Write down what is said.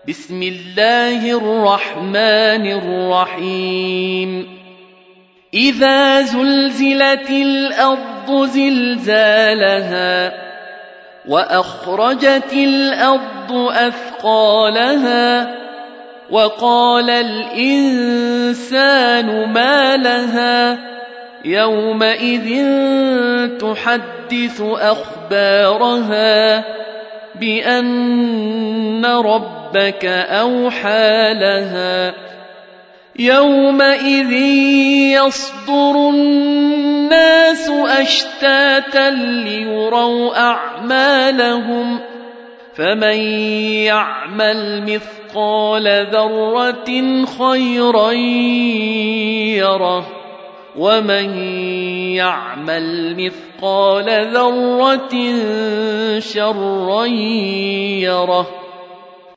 بسم الله الرحمن الرحيم إذا زلزلت الأرض زلزالها وأخرجت الأرض أثقالها وقال الإنسان ما لها يومئذ تحدث أخبارها بأن ربك أوحى لها يومئذ يصدر الناس أشتاتا ليروا أعمالهم فمن يعمل مثقال ذرة خيرا يره ومن يعمل مثقال ذرة شرا يره